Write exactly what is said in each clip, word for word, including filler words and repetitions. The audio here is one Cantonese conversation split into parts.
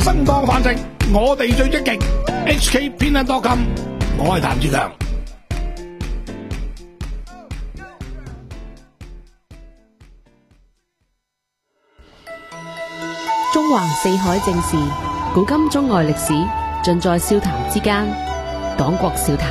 生當飯食，我哋最積極。H K 偏袒多金，我係譚志強。 中橫四海正事，古今中外歷史，盡在笑談之間。黨國笑談。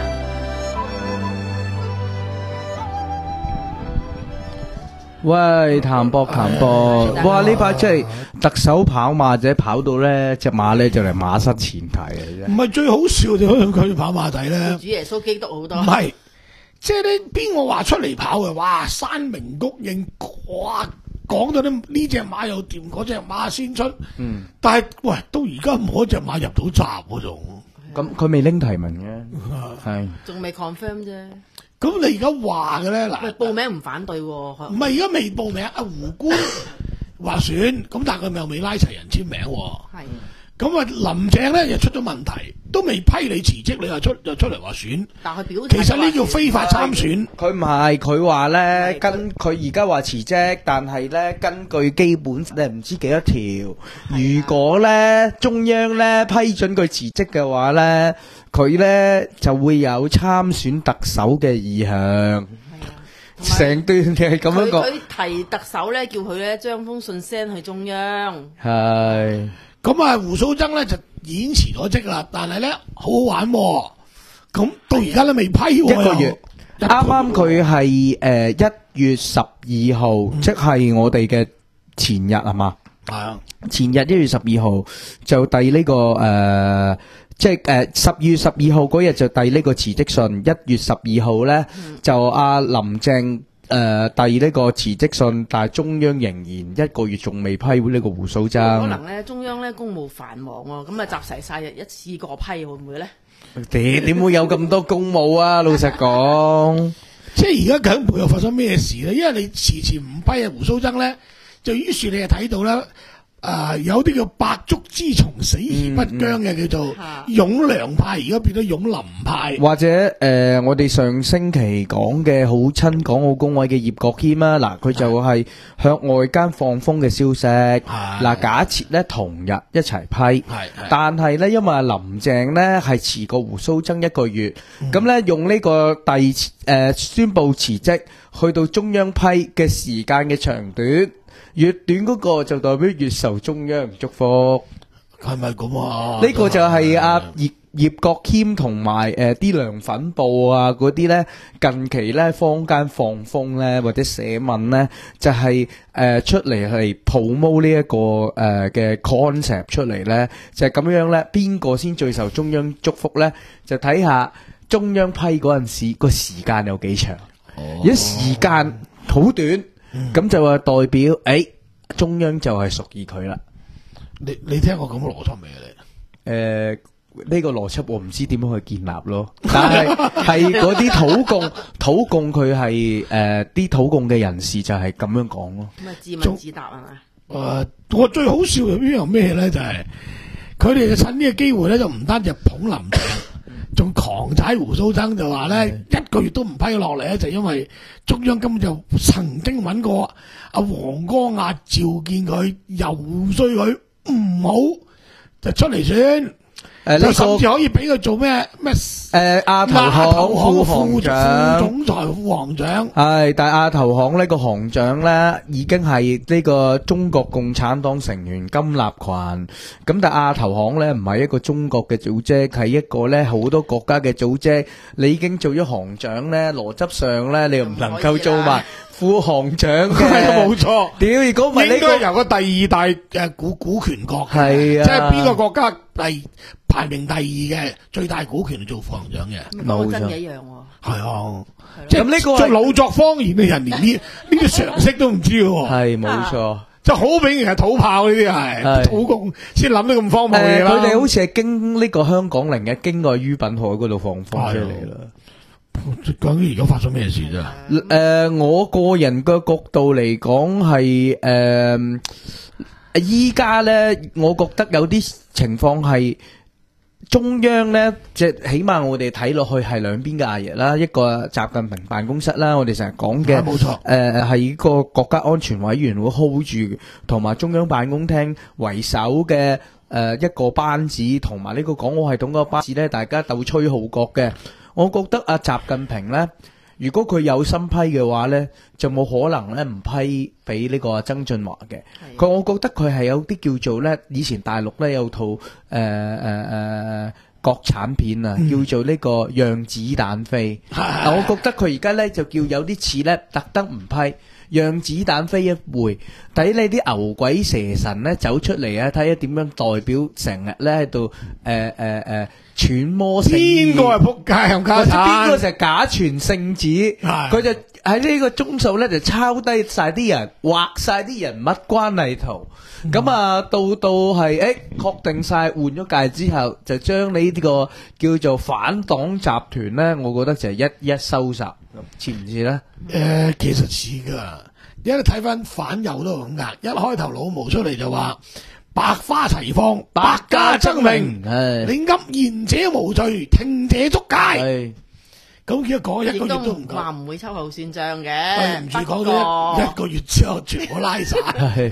喂，譚博譚博，哇！呢排即係特首跑馬仔跑到咧，隻馬咧就嚟馬失前蹄啊！ 唔係最好笑就係佢跑馬仔咧， 主耶穌基督好多。 唔係，即係你邊個話出嚟跑嘅？哇！山明谷應，哇！講到呢呢隻馬又掂，嗰隻馬先出。嗯。但係喂，到而家冇一隻馬入到閘嗰種。 咁佢未拎提名嘅，係。 仲未 confirm 啫。 咁你而家話嘅咧嗱， 喂，報名唔反對喎。 唔係而家未報名，阿胡官話選，咁但係佢又未拉齊人簽名喎。係。咁啊，林鄭咧又出咗問題，都未批你辭職，你又出又出嚟話選。 但係表其實呢叫非法參選。 佢唔係，佢話咧跟佢而家話辭職，但係咧根據基本咧唔知幾多條，如果咧中央咧批准佢辭職嘅話咧，佢咧就會有參選特首嘅意向。成段係咁樣講。 佢提特首咧，叫佢咧將封信 send 去中央。 係。 咁啊，胡鬚曾咧就已經辭咗職啦，但係咧好好玩喎。咁到而家都未批喎。 一個月，啱啱佢係誒一月十二號，即係我哋嘅前日係嘛？ 係啊， 前日一月十二號就遞呢個誒，即係誒十月十二號嗰日就遞呢個辭職信。一月十二號咧就阿林鄭。誒，遞呢個辭職信，但係中央仍然一個月仲未批呢個胡鬚曾。 可能咧，中央咧公務繁忙喎，咁啊集齊晒日一次過批，會唔會咧？ 點點會有咁多公務啊？老實講， 即係而家究竟背後發生咩事咧？因為你遲遲唔批啊胡鬚曾咧，就於是你就睇到咧。誒、呃，有啲叫百足之蟲死而不僵嘅、嗯嗯、叫做擁梁派，而家變咗擁林派。或者誒、 呃，我哋上星期講嘅好親港澳工委嘅葉國謙啦，嗱，佢就係向外間放風嘅消息。嗱，假設咧同日一齊批，但係咧因為林鄭咧係遲過胡鬚曾一個月，咁咧、嗯、用呢個第誒、呃、宣布辭職去到中央批嘅時間嘅長短。越短嗰個就代表越受中央祝福， 係咪咁啊？ 呢個就係阿葉葉國謙同埋誒啲涼粉報啊嗰啲咧，近期咧坊間放風咧或者寫文咧，就係誒出嚟係 promote 呢一個誒嘅 concept 出嚟咧，就係咁樣咧，邊個先最受中央祝福咧？就睇下中央批嗰陣時個時間有幾長，如果時間好短。咁、嗯、就話代表，誒、欸，中央就係屬意佢啦。 你你聽過咁嘅邏輯未啊？你誒，呢個邏輯我唔知點樣去建立咯。但係係嗰啲土共土共佢係誒啲土共嘅人士就係咁樣講咯。 咁啊自問自答係咪？ 誒，我最好笑嘅邊樣咩咧？就係佢哋就趁呢個機會咧，就唔單止捧林鄭。仲狂踩胡鬚曾就話咧，一個月都唔批落嚟咧，就因為中央根本就曾經揾過阿黃光亞召見佢，游說佢唔好就出嚟選，誒，就甚至可以俾佢做咩咩誒亞投行副行長、副總裁、副行長。 係，但係亞投行呢個行長咧，已經係呢個中國共產黨成員金立群。咁但係亞投行咧唔係一個中國嘅組織，係一個咧好多國家嘅組織。你已經做咗行長咧，邏輯上咧你又唔能夠做埋副行長嘅。 冇錯。屌，如果唔係呢個由個第二大誒股股權國，係啊，即係邊個國家第排名第二嘅最大股權做副行長嘅？ 冇真嘅一樣喎。 係啊，即係呢個做老作方言嘅人，連呢呢啲常識都唔知嘅。係冇錯，即係好明顯係土炮呢啲係土共先諗得咁荒謬嘢啦。 佢哋好似係經呢個香港零嘅經過於品海嗰度放風出嚟啦。 究竟而家發生咩事啫？ 誒、呃，我個人嘅角度嚟講係誒，依家咧，我覺得有啲情況係中央咧，即係起碼我哋睇落去係兩邊嘅阿爺啦，一個習近平辦公室啦，我哋成日講嘅，冇錯，誒係個國家安全委員會 hold 住，同埋中央辦公廳為首嘅。誒、 誒一個班子同埋呢個港澳系統嗰個班子咧，大家鬥吹號角嘅。我覺得阿習近平咧，如果佢有心批嘅話咧，就冇可能咧唔批俾呢個曾俊華嘅。佢我覺得佢係有啲叫做咧，以前大陸咧有套誒誒誒國產片啊，叫做呢個《讓子彈飛》。嗱，我覺得佢而家咧就叫有啲似咧，特登唔批。讓子彈飛一回，睇你啲牛鬼蛇神咧走出嚟啊！睇下點樣代表成日咧喺度誒誒誒揣摩聖意。 邊個係仆街冚家或者邊個產？ 就係假傳聖旨？ 係佢就喺呢個鐘數咧就抄低晒啲人，畫晒啲人物關係圖。咁啊，到到係誒確定晒換咗屆之後，就將你呢個叫做反黨集團咧，我覺得就係一一收拾。似唔似咧？ 誒，其實似噶，因為睇翻反右都咁噶。一開頭老毛出嚟就話百花齊放，百家爭鳴， 係你噏言者無罪，聽者捉戒。 係咁而家講一亦都個月都唔話夠， 唔會秋後算賬對嘅， 唔住不講咗一一過個月之後全部拉晒。 係。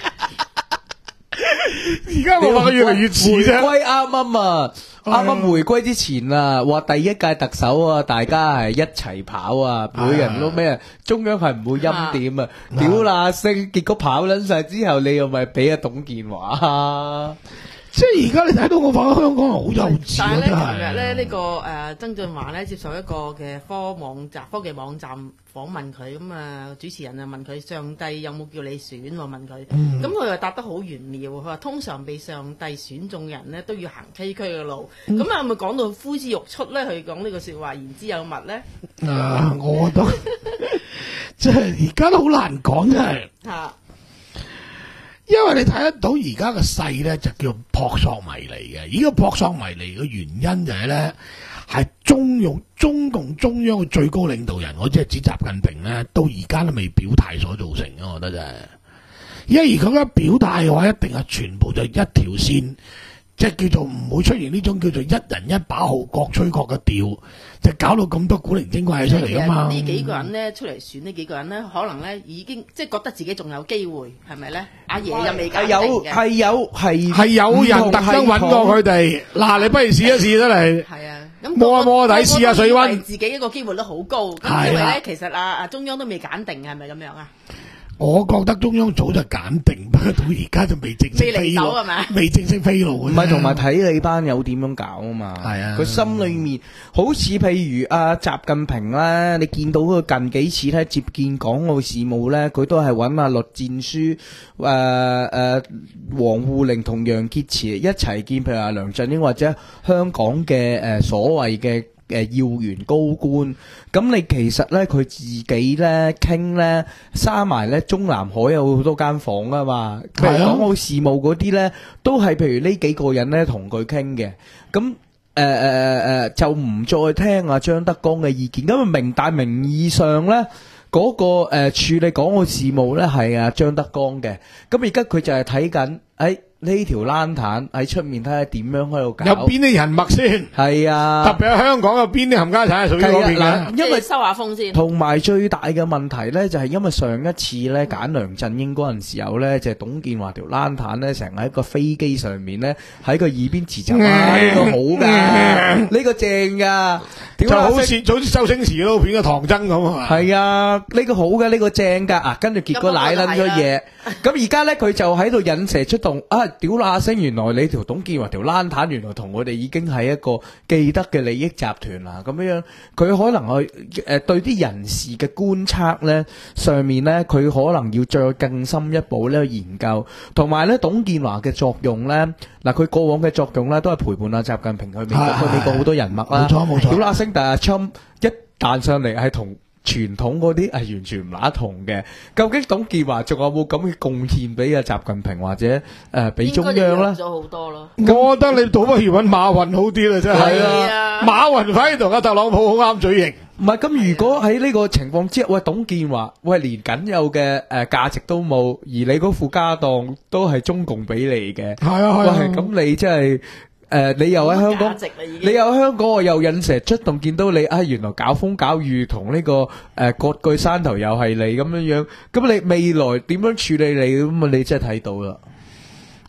而家我話佢越嚟越似回啫。 歸啱啱啊，啱啱回歸之前啊，話第一屆特首啊，大家係一齊跑啊，每人都咩？中央係唔會欽點啊，屌嗱聲，結果跑撚晒之後，你又咪俾阿董建華啊？ 即係而家你睇到我話香港係好幼稚啊， 但係咧， 真琴日咧係。 呢個誒曾俊華咧接受一個嘅科網站科技網站訪問佢，咁啊主持人啊問佢上帝有冇叫你選喎？問佢，咁佢又答得好玄妙，佢話通常被上帝選中嘅人咧都要行崎嶇嘅路，咁啊咪講到呼之欲出咧？佢講呢個説話言之有物咧啊，我覺得即係而家都好難講，真係。 嚇。 因為你睇得到而家嘅勢咧，就叫撲朔迷離嘅。而家撲朔迷離嘅原因就係咧，係中用中共中央嘅最高領導人，我即係指習近平咧，到而家都未表態所造成嘅。我覺得真係，因為而家一表態嘅話，一定係全部就一條線，即係叫做唔會出現呢種叫做一人一把號，各吹各嘅調，就搞到咁多古靈精怪嘢出嚟噶嘛。 呢幾個人咧出嚟選呢幾個人咧，可能咧已經即係覺得自己仲有機會，係咪咧？阿爺又未係揀定嘅。 有係有係係有人特登揾過佢哋，嗱，你不如試一試得嚟。 係啊，咁摸一摸底試下水溫自己一個機會率好高，咁係啦因為咧其實啊啊中央都未揀定，係咪咁樣啊？ 我覺得中央早就揀定，不過到而家就未正式未飛路離手係咪？ 未正式飛路嘅啫。 唔係，同埋睇你班友點樣搞啊嘛。 係啊佢心裏面好似譬如阿習近平咧，你見到佢近幾次咧接見港澳事務咧，佢都係揾阿栗戰書、誒誒王滬寧同楊潔篪一齊見，譬如話梁振英或者香港嘅誒所謂嘅誒要員高官。咁你其實咧佢自己咧傾咧閂埋咧中南海有好多間房啊嘛，譬如港澳事務嗰啲咧都係譬如呢幾個人咧同佢傾嘅，咁誒誒誒就唔再聽阿張德江嘅意見，咁啊明大名義上咧嗰、個誒、呃、處理港澳事務咧係阿張德江嘅，咁而家佢就係睇緊誒呢條冷毯喺出面睇下點樣喺度搞， 有邊啲人脈先？ 係啊， 特別係香港有邊啲冚家產係屬於嗰邊係啊嘅？ 嗱因為收下風先。 同埋最大嘅問題咧，就係、因為上一次咧揀梁振英嗰陣時候咧，就係、董建華條冷毯咧，成日喺個飛機上面咧，喺個耳邊詞就啊呢個好㗎，呢個正㗎， 就屌好似就好似周星馳嗰套片嘅唐僧咁啊！ 係啊，呢、個好嘅，呢、個正㗎啊，跟住結果奶撚咗嘢，咁而家咧佢就喺度引蛇出洞啊！屌嗱聲，原來你條董建華條冷毯，原來同我哋已經係一個既得嘅利益集團啦，咁樣樣佢可能去誒、呃、對啲人事嘅觀察咧上面咧，佢可能要再更深一步咧研究，同埋咧董建華嘅作用咧，嗱佢過往嘅作用咧都係陪伴阿習近平去美國， 係去美國好多人脈啦， 冇錯冇錯屌嗱聲，但係阿侵一彈上嚟係同傳統嗰啲係完全唔乸同嘅，究竟董建華仲有冇咁嘅貢獻俾阿習近平或者誒俾、中央咧？ 咗好多咯。 我覺得你倒不如揾馬雲好啲啦，真係。 係啊馬雲反而同阿特朗普好啱嘴型。 唔係咁，如果喺呢個情況之下，喂董建華，喂連僅有嘅誒價值都冇，而你嗰副家當都係中共俾你嘅， 係啊係啊喂咁你真係誒，你又喺香港價值啦已經你又喺香港，我又引蛇出洞，見到你啊，原來搞風搞雨同呢個誒割據山頭又係你咁樣樣，咁你未來點樣處理你咁啊？你真係睇到啦。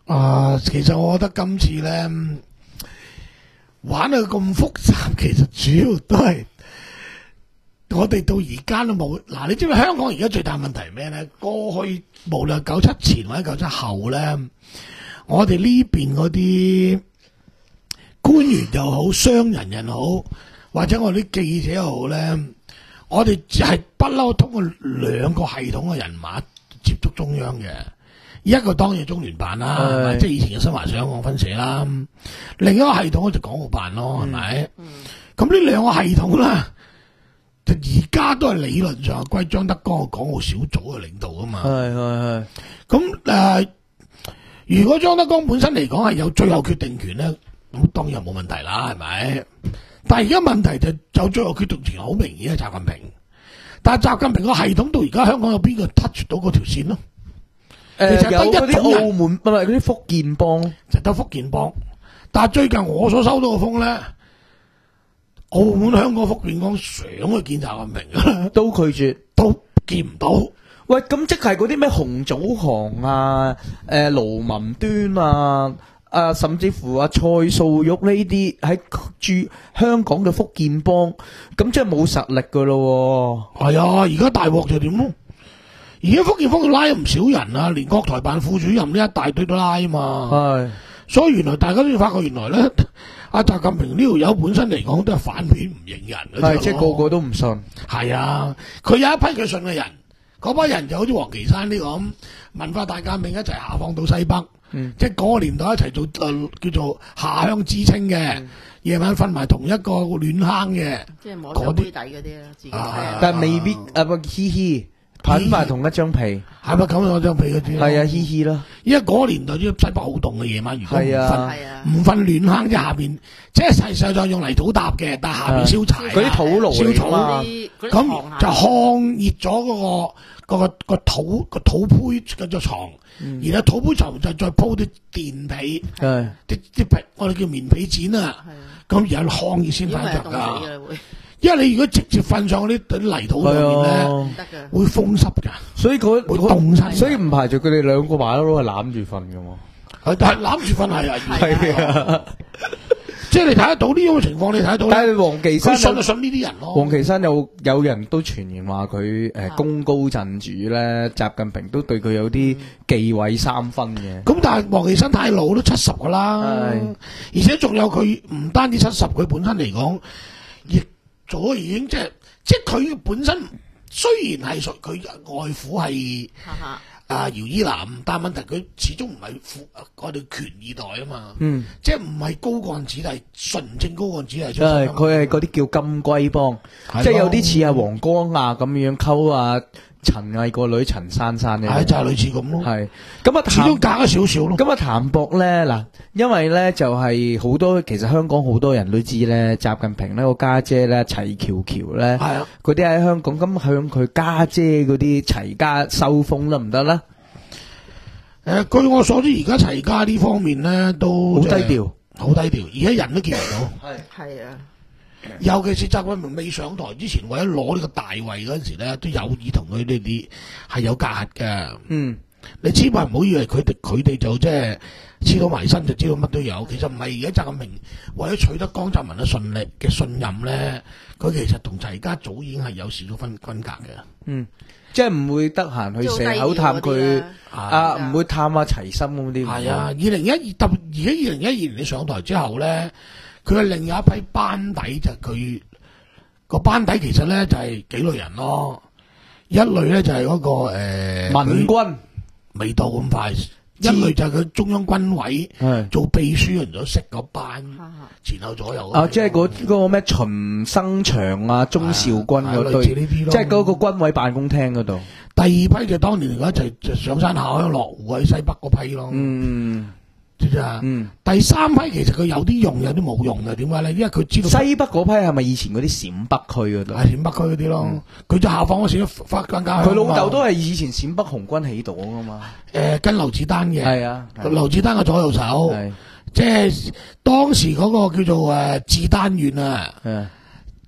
啊，其實我覺得今次咧玩到咁複雜，其實主要都係我哋到而家都冇嗱。你知唔知香港而家最大問題係咩咧？過去無論九七前或者九七後咧，我哋呢邊嗰啲官員又好，商人又好，或者我哋啲記者又好咧，我哋係不嬲通過兩個系統嘅人馬接觸中央嘅。一個當然中聯辦啦，係咪？即係以前嘅新華社、香港分社啦。另一個系統就港澳辦咯，係咪？咁呢兩個系統咧，就而家都係理論上係歸張德江嘅港澳小組嘅領導啊嘛。 係係係。 咁誒、呃，如果張德江本身嚟講係有最後決定權咧，咁當然冇問題啦，係咪？但係而家問題就有最後決定權好明顯係習近平，但係習近平個系統到而家香港有邊個 touch 到嗰條線咯？ 誒、呃、有嗰啲澳門唔係嗰啲福建幫， 就得福建幫。但係最近我所收到嘅風咧，澳門、香港、福建幫想去見習近平嘅， 都拒絕， 都見唔到。 喂，咁即係嗰啲咩洪祖航啊、誒盧文端啊、啊甚至乎啊蔡素玉呢啲喺駐香港嘅福建幫，咁即係冇實力噶咯喎。 係啊，而家大鑊就點咯？而家福建幫佢拉咗唔少人啊，連國台辦副主任呢一大堆都拉啊嘛。係，所以原來大家都要發覺，原來咧阿習近平呢條友本身嚟講都係反面唔認人嘅。 係，即係個個都唔信。係啊，佢有一批佢信嘅人，嗰班人就好似黃岐山呢咁文化大革命一齊下放到西北，嗯、即係嗰個年代一齊做誒、呃、叫做下鄉知青嘅，夜、嗯、晚瞓埋同一個暖坑嘅， 即係摸上杯底嗰啲啦，自己啊，但係未必啊，不嘻嘻。搵埋同一張被， 係咪咁樣張被嗰啲？ 係啊，嘻嘻啦。 因為嗰個年代啲西北好凍嘅，夜晚如果唔瞓唔瞓暖坑，即係下邊，即係實際上用泥土搭嘅，但係下邊燒柴， 嗰啲土爐燒草啊， 咁就烘熱咗嗰個嗰個個土個土坯嗰隻床，然後土坯床就再鋪啲墊被，啲啲被我哋叫棉被墊啊，咁然後烘熱先瞓着噶。因為你如果直接瞓上嗰啲泥土上面咧，會風濕噶， 所以佢會凍晒， 所以唔排除佢哋兩個馬騮係攬住瞓噶嘛。 係，但係攬住瞓係啊， 係啊， 即係你睇得到呢種情況，你睇得到。 但係黃岐山佢信就信呢啲人咯。 黃岐山有有人都傳言話佢誒功高震主咧，習近平都對佢有啲忌諱三分嘅。 咁但係黃岐山太老都七十噶啦，而且仲有佢唔單止七十，佢本身嚟講亦。早已經即係即係佢本身雖然係佢外父係啊姚依南，但係問題佢始終唔係富我哋權二代啊嘛，嗯，即係唔係高幹子弟，純正高幹子弟出身。 佢係嗰啲叫金龜幫，即係有啲似阿黃光亞咁樣溝啊陳毅個女陳珊珊嘅， 係就係類似咁咯。係咁啊， 始終隔咗少少咯。 咁啊，譚博咧嗱，因為咧就係好多其實香港好多人都知咧，習近平呢個家姐咧齊喬喬咧，係啊，嗰啲喺香港咁向佢家姐嗰啲齊家收風得唔得咧？ 誒，據我所知，而家齊家呢方面咧都好低調， 好低調，而家人都見唔到。 係係啊。 尤其是習近平未上台之前，為咗攞呢個大位嗰陣時咧，都有意同佢呢啲係有隔閡嘅。嗯，你千萬唔好以為佢哋佢哋就即係黐到埋身就知道乜都有，其實唔係。而家習近平為咗取得江澤民嘅信力嘅信任咧，佢其實同齊家早已經係有少少分分隔嘅。嗯， 即係唔會得閒去蛇口探佢啊，唔會探下齊心嗰啲。 係啊，二零一二特別而家二零一二年你上台之後咧。佢係另有一批班底，就佢個班底其實咧就係幾類人咯。一類咧就係嗰個誒民軍， 未到咁快。一類就係佢中央軍委做秘書人咗識嗰班前後左右。 啊，即係嗰嗰個咩秦生祥啊、鐘兆軍嗰堆，即係嗰個軍委辦公廳嗰度。 第二批就當年嚟講就就上山下鄉落湖喺西北嗰批咯。嗯。知啊，嗯，第三批其實佢有啲用，有啲冇用嘅，點解咧？因為佢知道西北嗰批係咪以前嗰啲陝北區嗰度？ 係陝北區嗰啲咯，佢、嗯、就下放嗰時都翻翻家鄉。 佢老豆都係以前陝北紅軍起黨噶嘛？ 誒、呃，跟劉子丹嘅，係啊， 劉子丹嘅左右手，即係當時嗰個叫做誒志丹縣啊，即係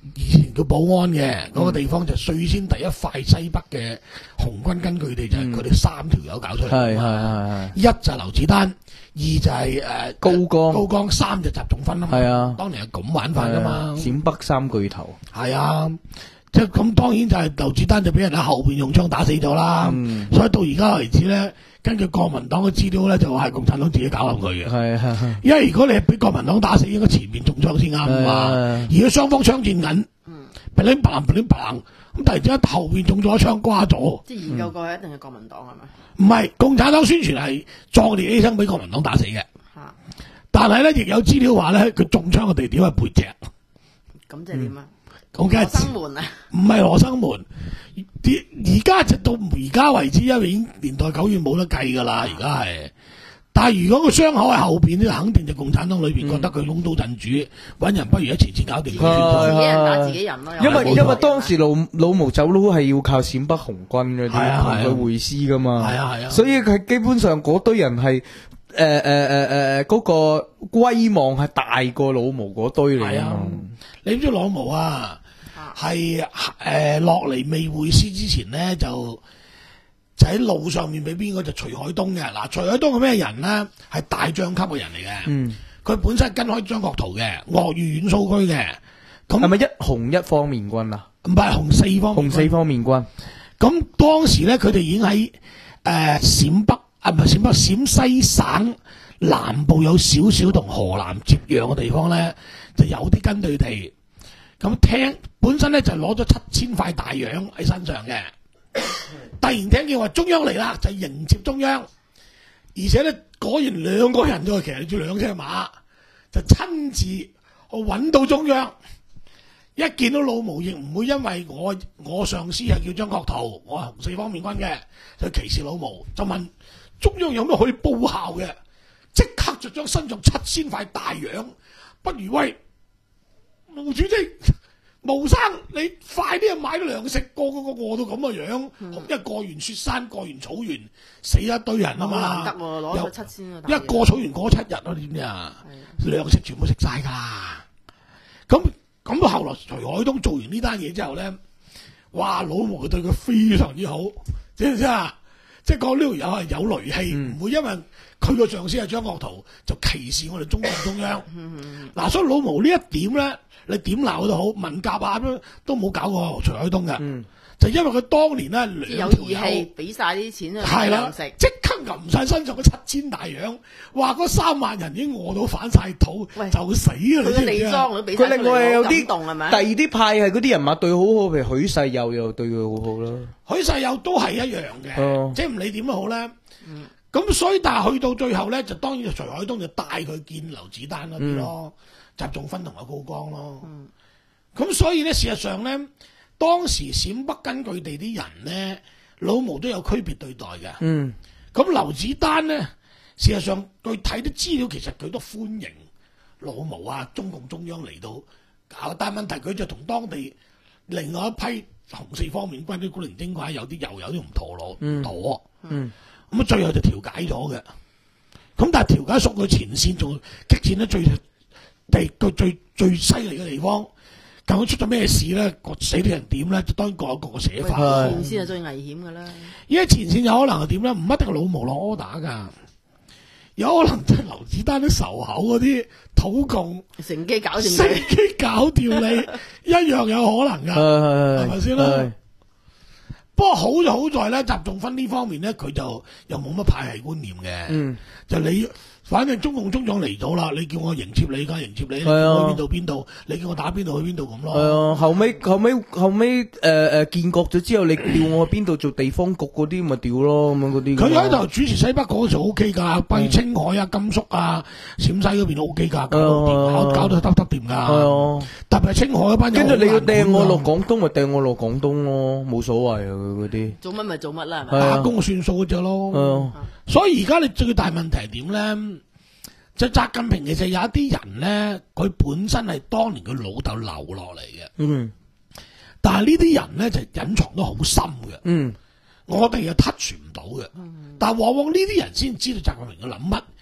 以前叫寶安嘅嗰、個地方就最先第一塊西北嘅紅軍根據地就係佢哋三條友搞出嚟。 係係係係。 一就係劉子丹，二就係、誒、 高崗高崗，三就習仲勳啊嘛。 係啊當年係咁玩法噶嘛。 陝北三巨頭。 係啊，即係咁當然就係劉子丹就俾人喺後邊用槍打死咗啦。 嗯所以到而家為止咧，根據國民黨嘅資料咧，就係共產黨自己搞冧佢嘅。 係係因為如果你係俾國民黨打死，應該前面中槍先啱啊嘛。 係而家雙方槍戰緊，噼哩啪啦噼哩啪啦，咁突然之間後邊中咗一槍瓜咗。 即係研究過係一定係國民黨係咪？ 唔係共產黨宣傳係壯烈犧牲俾國民黨打死嘅， 嚇， 但係咧亦有資料話咧，佢中槍嘅地點係背脊。 咁即係點啊？ 咁梗係羅生門啊！ 唔係羅生門，啲而家直到而家為止，因為已經年代久遠冇得計㗎啦，而家係。但係如果個傷口喺後邊咧，肯定就共產黨裏邊覺得佢擁刀鎮主，揾人不如一前次搞掂佢。 係自己人打自己人咯。 因為冇錯因為當時老老毛走佬係要靠陝北紅軍嗰係啊係啊啲同佢會師噶嘛， 係啊係啊所以佢基本上嗰堆人係誒誒誒誒嗰個威望係大過老毛嗰堆嚟係啊啊嘛。 你知唔知老毛啊？係誒落嚟未會師之前咧，就就喺路上面俾邊個就徐海東嘅。嗱，徐海東係咩人咧？係大將級嘅人嚟嘅。 嗯， 佢本身跟開張國燾嘅，鄂豫皖蘇區嘅。咁係咪一紅一方面軍啊？ 唔係紅四方面軍？ 紅四方面軍。 咁當時咧，佢哋已經喺誒陝北啊，唔係陝北，陝西省南部有少少同河南接壤嘅地方咧，就有啲根據地。咁聽本身咧就攞咗七千塊大洋喺身上嘅，突然聽見話中央嚟啦，就迎接中央，而且咧果然兩個人都係騎住兩隻馬，就親自去揾到中央。一見到老毛亦唔會因為我我上司係叫張國燾，我係紅四方面軍嘅，就歧視老毛，就問中央有咩可以報效嘅，即刻就將身上七千塊大洋，不如喂毛主席、毛生，你快啲去買啲糧食，個個個餓到咁嘅樣， 嗯因為過完雪山、過完草原，死一堆人啊嘛， 好難得喎，攞又咗七千個大洋一過草原過七日啊，點知啊？糧食全部食晒㗎啦。咁咁到後來徐海東做完呢單嘢之後咧，哇！老毛對佢非常之好，知唔知啊？即係講呢條友係有雷氣，唔、會因為佢個上司係張國燾就歧視我哋中共中央。嗱、所以老毛呢一點咧，你點鬧都好，文革啊咁都冇搞過徐海東嘅， 嗯就因為佢當年咧即係有兩條義氣， 友。 俾晒啲錢去買係啦糧食，。 即刻揞晒身上嗰七千大洋，話嗰三萬人已經餓到反晒肚， 喂就死啊！ 佢嘅李你知唔知啊？ 莊都俾晒佢另外有啲感動係咪？ 第二啲派係嗰啲人物對好好，譬如許世友又對佢好好啦。 許世友都係一樣嘅， 哦即係唔理點都好咧。咁、所以但係去到最後咧，就當然徐海東就帶佢見劉子丹嗰啲咯，習仲勳同埋高崗咯。咁、所以咧，事實上咧，當時陝北根據地啲人咧，老毛都有區別對待嘅。 嗯， 咁劉子丹咧，事實上佢睇啲資料，其實佢都歡迎老毛啊，中共中央嚟到搞，但係問題佢就同當地另外一批紅四方面軍啲古靈精怪，有啲又有啲唔妥咯，唔妥。 嗯， 咁啊最後就調解咗嘅。咁但係調解送佢前線仲激戰得最地最最最犀利嘅地方，究竟出咗咩事咧？個死啲人點咧？就當然各有各嘅寫法。 係前線係最危險㗎啦。 而家前線有可能係點咧？唔一定係老毛落 order 㗎，有可能就係劉子丹啲仇口嗰啲土共乘機搞掂乘佢。 機搞掂你，一樣有可能㗎，係係咪先啦？不過好就好在咧，習仲勳呢方面咧，佢就又冇乜派系觀念嘅， 嗯就你反正中共中央嚟咗啦，你叫我迎接你，梗係迎接你，你叫係啊我去邊度邊度，你叫我打邊度去邊度咁係咯。 啊，後尾後尾後尾誒誒建國咗之後，你調我去邊度做地方局嗰啲咪調咯，咁樣嗰啲。 佢喺度主持西北嗰時候 O K 㗎，比如青海啊、甘肅啊、陝西嗰邊都 O K 㗎，搞到掂，搞搞到得得掂㗎。 係啊， 特別係青海嗰班友跟住你要好難管㗎， 掟我落廣東，咪掟我落廣東咯，冇所謂啊佢嗰啲。 做乜咪做乜啦，係係咪？ 打工算數嗰只咯。 係啊， 所以而家你最大問題係點咧？就習近平其實有一啲人咧，佢本身係當年佢老豆留落嚟嘅， 嗯但係呢啲人咧就隱藏得好深嘅， 嗯我哋又 touch 唔到嘅。但係往往呢啲人先知道習近平嘅諗乜，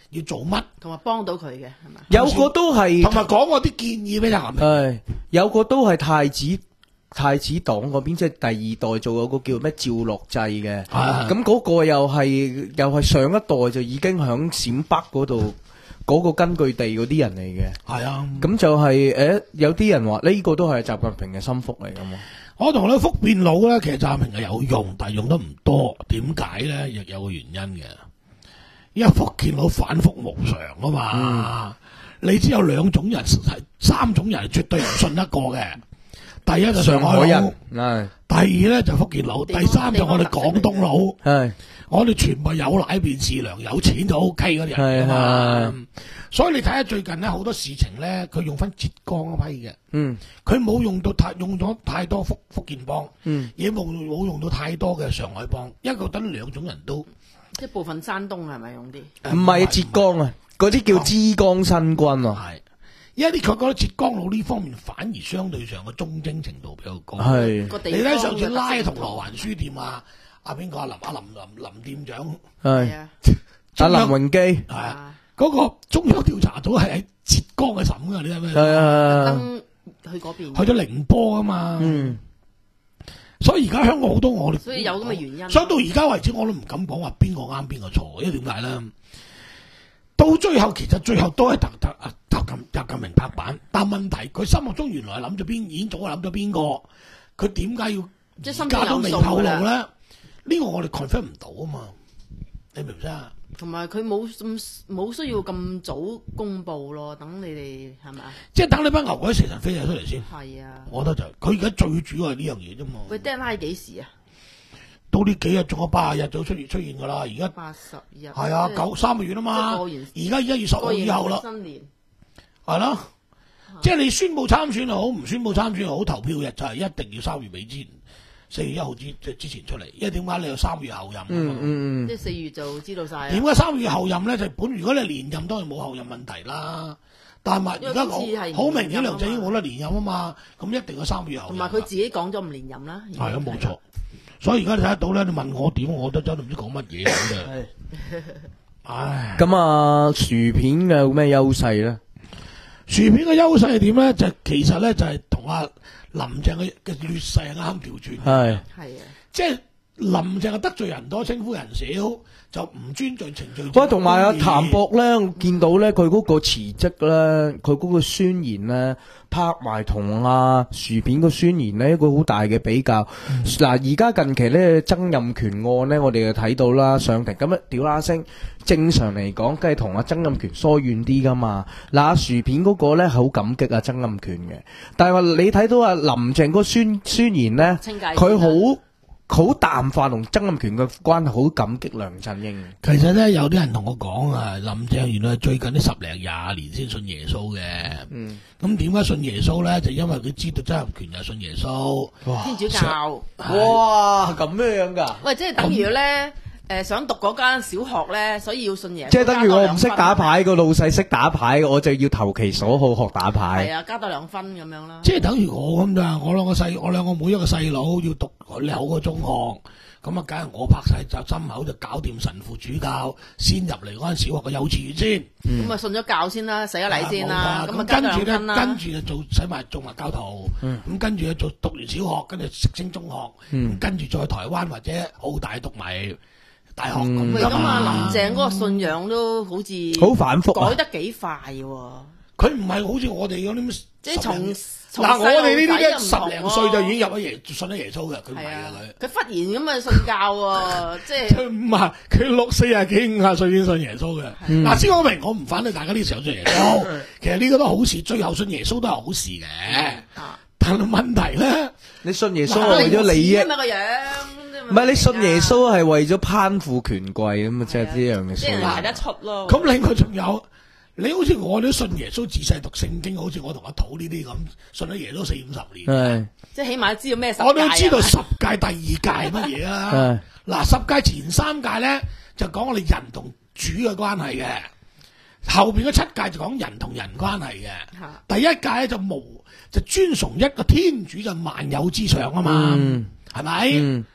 要做乜， 同埋幫到佢嘅係咪？ 有個都係同埋講我啲建議俾習近平。 係有個都係太子太子黨嗰邊，即係第二代做有個叫咩趙樂際嘅， 係咁嗰個又係又係上一代就已經響陝北嗰度嗰個根據地嗰啲人嚟嘅。 係啊， 咁就係、誒、有啲人話呢個都係習近平嘅心腹嚟噶嘛。 我同你福建佬咧，其實習近平係有用，但係用得唔多。點解咧？亦有個原因嘅，因為福建佬反覆無常啊嘛。你只有兩種人，係三種人係絕對唔信得過嘅。第一就上海佬， 人，係第二咧就福建佬， 地方第三就我哋廣東佬。 係我哋全部有奶便是娘，有錢就 O K 嗰啲人啊嘛。所以你睇下最近咧好多事情咧，佢用翻浙江嗰批嘅， 嗯佢冇用到太用咗太多福福建幫， 嗯亦冇冇用到太多嘅上海幫，一個等兩種人都即係部分山東係咪用啲？ 唔係浙江啊，嗰啲叫珠江新軍啊。 係，因為啲佢覺得浙江佬呢方面反而相對上嘅忠貞程度比較高。 係個地方你睇上次嘅拉銅鑼特色灣書店啊，阿邊個阿林阿林林林店長係啊， 阿林榮基係啊，嗰個中央調查組係喺浙江嘅審㗎，你睇咩？ 係啊， 登去嗰邊， 去咗寧波啊嘛。 嗯所以而家香港好多我哋， 所以有咁嘅原因。 所以到而家為止我都唔敢講話邊個啱邊個錯，因為點解咧？到最後其實最後都係習習啊習近習近平拍板，但問題佢心目中原來係諗咗邊，已經早諗咗邊個，佢點解要即係心而家都未中有數㗎透露咧？ 啦。 呢個我哋 confirm 唔到啊嘛，你明唔明啊？ 同埋佢冇咁冇需要咁早公佈咯，等你哋係咪啊？ 即係等你班牛鬼蛇神飛咗出嚟先， 係啊。 我覺得就佢而家最主要係呢樣嘢啫嘛。 喂 deadline 幾時啊？ 到呢幾日仲有八十日就出現出現㗎啦，而家八十日。 係啊即係九三個月啊嘛， 即係過完而家一月十號以後啦過。完新年係咯，即係你宣布參選又好，唔宣布參選又好，投票日就係一定要三月尾之前，四月一號之即之前出嚟。因為點解你有三月後任啊嘛？ 嗯嗯即係四月就知道晒啦。 點解三月後任咧？就本如果你連任當然冇後任問題啦，但係而家因為今次係好好明顯連任啊嘛梁振英冇得連任啊嘛，咁一定有三月後任。 同埋佢自己講咗唔連任啦。 係啊，冇錯。所以而家你睇得到咧，你問我點，我都真係唔知講乜嘢咁嘅。 係唉， 咁啊，薯片嘅有咩優勢咧？ 薯片嘅優勢係點咧？就係其實咧就係同阿林鄭嘅嘅劣勢係啱調轉嘅。 係係啊。 即係林鄭係得罪人多，稱呼人少，就唔尊重程序。 喂，同埋阿譚博咧，我見到咧佢嗰個辭職咧，佢嗰個宣言咧，拍埋同阿薯片個宣言咧，一個好大嘅比較。嗱、而家近期咧曾蔭權案咧，我哋就睇到啦，上庭咁樣屌啦聲。正常嚟講，梗係同阿曾蔭權疏遠啲噶嘛。嗱、阿薯片嗰個咧好感激阿曾蔭權嘅，但係話你睇到阿林鄭嗰個宣宣言咧， 清界線佢好。好淡化同曾蔭權嘅關係，好感激梁振英。 其實咧，有啲人同我講啊，林鄭原來最近呢十零廿年先信耶穌嘅。 嗯， 咁點解信耶穌咧？就因為佢知道曾蔭權又信耶穌。 哇天主教。 哇，咁樣樣㗎？ 喂，即係等於咧，誒想讀嗰間小學咧，所以要信耶穌。 即係等於我唔識打加多兩分。 牌，個老細識打牌，我就要投其所好學打係牌。 啊，加多兩分咁樣啦。 即係等於我咁咋？我兩個細，我兩個妹一個細佬要讀好個中學，咁啊，梗係我拍晒就心口就搞掂神父主教，先入嚟嗰間小學嘅幼稚園先。 咁啊，信咗教先啦，洗咗禮先啦，咁啊咁加多跟住咧， 兩分啦。 跟住就做使埋做埋教徒，咁跟住就做讀完小學，跟住直升中學，咁跟住再台灣或者澳大讀埋大學咁喂，咁㗎嘛。 啊，林鄭嗰個信仰都好似好反覆啊改得幾快喎。 佢唔係好似我哋嗰啲， 即係從從嗱，我哋呢啲咧細路仔十零又唔同喎歲就已經入咗耶信咗耶穌嘅，佢唔係啊係啊佢。， 佢忽然咁啊信教喎，即係佢唔係，佢六四廿幾五廿歲已經信耶穌嘅。 嗯嗱，先講明，我唔反對大家呢時候信耶穌。其實呢個都好事，最後信耶穌都係好事嘅。 啊， 但係問題咧， 你信耶穌係為咗利益， 咁啊個樣， 唔係你信耶穌係為咗攀附權貴咁啊，即係呢樣嘅即係信。 睇得出咯。 咁另外仲有，你好似我都信耶穌，自細讀聖經，好似我同阿土呢啲咁，信咗耶穌四五十年。 係即係起碼知道咩十誡啊我都知道十屆第二屆係乜嘢啊？嗱，十屆前三屆咧就講我哋人同主嘅關係嘅，後邊嗰七屆就講人同人關係嘅。 嚇第一屆咧就無就尊崇一個天主就萬有之上啊嘛， 嗯係咪？ 嗯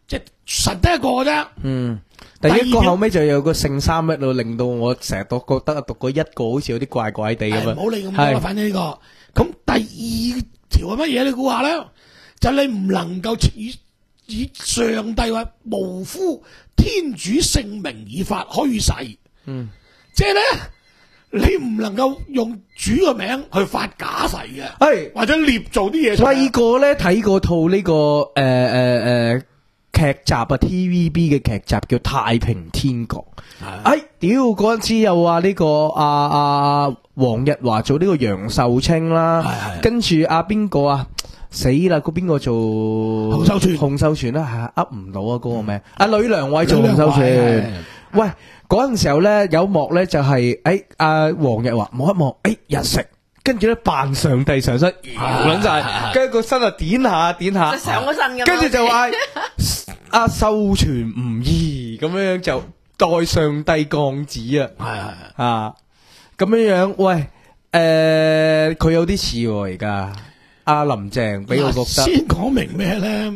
即係神得一個嘅啫。 嗯，第一個後尾就有個聖三喺度，令到我成日都覺得讀過一個好似有啲怪怪地咁樣。 唔好理咁多啦， 係反正呢、個咁第二條係乜嘢？你估下咧？就你唔能夠以以上帝話無呼天主聖名以發虛誓。 嗯， 即係咧，你唔能夠用主嘅名去發假誓嘅， 係或者捏造啲嘢出嚟。 細個咧睇過套呢、個誒誒誒劇集啊 T V B 嘅劇集叫《太平天國》。哎，屌嗰陣時又話呢、個阿阿黃日華做呢個楊秀清啦， 係係跟住阿邊個啊死啦，嗰邊個做洪秀全洪秀全啦，係噏唔到啊嗰個名，阿呂良偉做洪秀呂良偉係全。喂，嗰陣時候咧有幕咧就係誒阿黃日華望一望，誒日食。跟住咧扮上帝上身，搖撚晒，跟住個身啊點下點下， 即係上咗身咁樣跟住就話阿秀全唔義咁樣樣就代上帝降旨啊！ 係係係啊，咁樣樣，喂，誒，佢有啲似喎而家，阿林鄭俾我覺得， 先講明咩咧？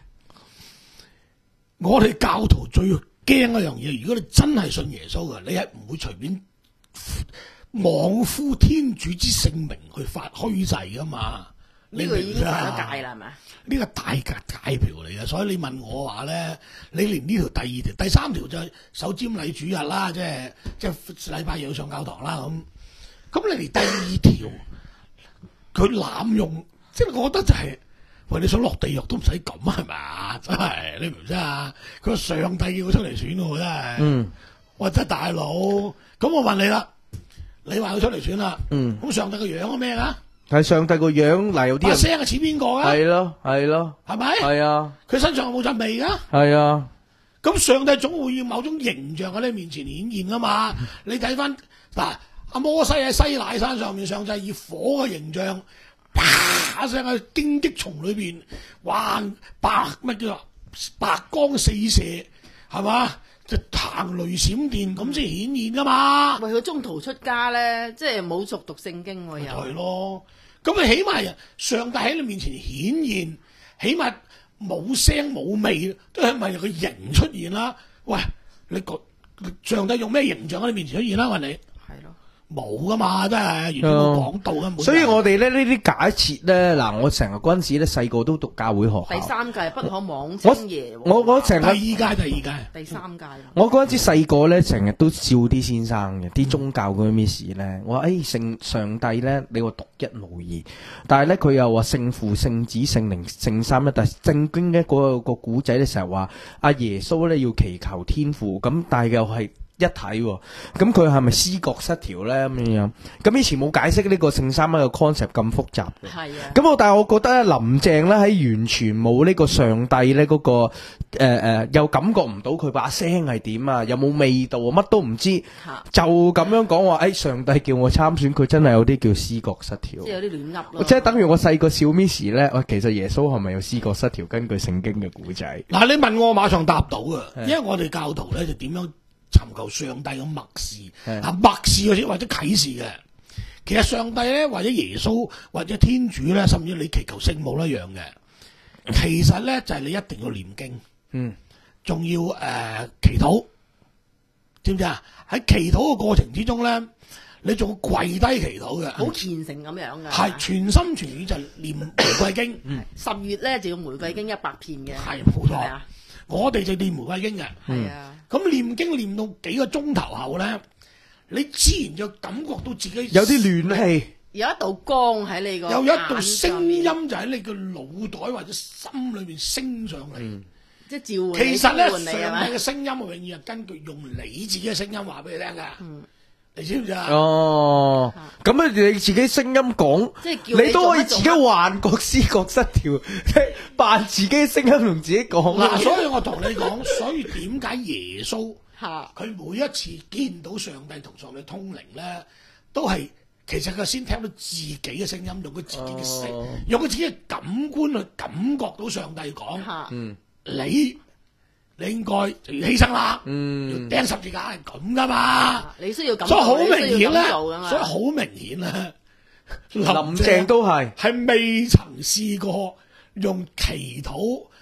我哋教徒最驚一樣嘢，如果你真係信耶穌嘅，你係唔會隨便妄呼天主之聖名去發虛誓噶嘛？ 呢個已經犯咗戒啦， 啦，係咪？ 呢個大戒戒條嚟嘅，所以你問我話咧，你連呢條第二條、第三條就係守瞻禮主日啦，即係即係禮拜日要上教堂啦咁。咁你連第二條佢濫用，即係我覺得就係、喂，你想落地獄都唔使咁係咪？真係你唔知啊！佢話上帝叫佢出嚟選喎，真係。 嗯， 喂，真係大佬，咁我問你啦，你話佢出嚟選啦， 嗯， 咁上帝個樣係咩啊？ 係上帝個樣嗱，有啲人把聲係似邊個啊？ 係咯係咯， 係咪？ 係啊佢身上有冇陣味噶？ 係啊， 咁上帝總會要某種形象喺你面前顯現噶嘛？你睇翻嗱，阿摩西喺西乃山上面，上帝以火嘅形象，啪一聲喺荊棘叢裏邊，哇白乜叫白光四射，係嘛？就行雷閃電咁先顯現噶嘛？ 喂，佢中途出家咧，即係冇熟讀聖經喎，又係咯，咁你起碼上帝喺你面前顯現，起碼冇聲冇味，都係咪個形出現啦？喂，你個上帝用咩形象喺你面前出現啦？問你係咯， 冇噶嘛，真係完全冇講到嘅。 所以我哋咧呢啲假設咧，嗱，我成日嗰陣時咧細個都讀教會學校， 第三屆不可妄稱耶和華。 我我成第二日。 屆第二屆， 第三屆啦。 我嗰陣時細個咧，成日都笑啲先生嘅，啲宗教嗰啲 miss 咧，我話誒聖上帝咧，你話獨一無二，但係咧佢又話聖父、聖子、聖靈、聖三一，但係正經嘅嗰個個古仔咧，成日話阿耶穌咧要祈求天父，咁但係又係一體喎，咁佢係咪思覺失調咧咁樣樣？咁以前冇解釋呢個聖三一嘅 concept 咁複雜嘅。 係啊。 咁我但係我覺得咧，林鄭咧喺完全冇呢個上帝咧嗰、個誒誒、呃，又感覺唔到佢把聲係點啊，有冇味道啊，乜都唔知， 嚇就咁樣講話，誒、哎、上帝叫我參選，佢真係有啲叫思覺失調。 即係有啲亂噏咯。 即係等於我細個小 miss 咧，喂，其實耶穌係咪有思覺失調？根據聖經嘅古仔， 嗱你問我，我馬上答到啊， 係因為我哋教徒咧就點樣尋求上帝嘅默示， 係啊默示嗰啲或者啟示嘅。其實上帝咧，或者耶穌，或者天主咧，甚至你祈求聖母一樣嘅。其實咧就係、是、你一定要念經， 嗯， 仲要誒、呃、祈禱，知唔知啊？喺祈禱嘅過程之中咧，你仲要跪低祈禱嘅， 好虔誠咁樣㗎。 係全心全意就念玫瑰經， 十月咧就要玫瑰經一百片嘅。 係冇錯係啊。 我哋就念玫瑰經嘅。 係啊。 咁念經念到幾個鐘頭後咧，你自然就感覺到自己有啲暖氣， 有一道光喺你個又有一道眼上聲面音就喺你個腦袋或者心裏面升上嚟。 即係召喚你， 其實咧， 召喚你係咪上帝嘅聲音永遠係根據用你自己嘅聲音話俾你聽㗎。你知唔知啊？ 哦，咁啊你自己聲音講， 即係叫你你都可以做乜自己幻覺思覺失調，扮自己聲音同自己講嗱，所以我同你講，所以點解耶穌嚇佢每一次見到上帝同上帝通靈咧，都係其實佢先聽到自己嘅聲音，用佢自己嘅聲， 哦用佢自己嘅感官去感覺到上帝講， 嚇嗯你你應該就要犧牲啦， 嗯要釘十字架係咁噶嘛， 你需要咁所以好做， 明顯你需要咁做㗎咧， 嘛所以好明顯咧，林林鄭都係係未曾試過用祈禱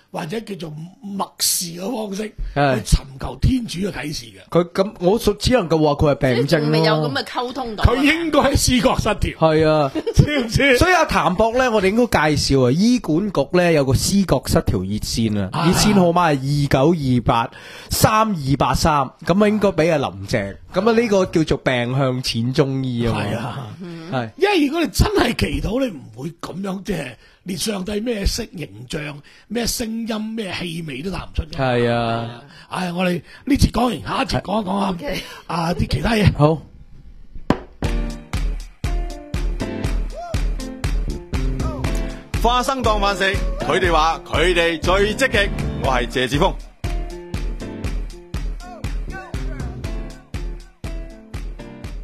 或者叫做默示嘅方式去係尋求天主嘅啟示嘅。 佢咁，我只能夠話佢係病症未有咁咯。 嘅溝通到。 佢應該係思覺失調， 係啊。 知唔知？ 所以阿譚博咧，我哋應該介紹啊，醫管局咧有個思覺失調熱線啊， 啊熱線號碼係二九二八三二八三，咁啊應該俾阿林鄭，咁啊呢個叫做病向淺中醫啊嘛， 係啊， 係因為如果你真係祈禱，你唔會咁樣即係連上帝咩色形象、咩聲音、咩氣味都答唔出嘅。 係啊， 唉，我哋呢節講完，下一節講一講啊 OK 啊啲其他嘢。 好。 花生當飯食，佢哋話佢哋最積極，我係謝志峰。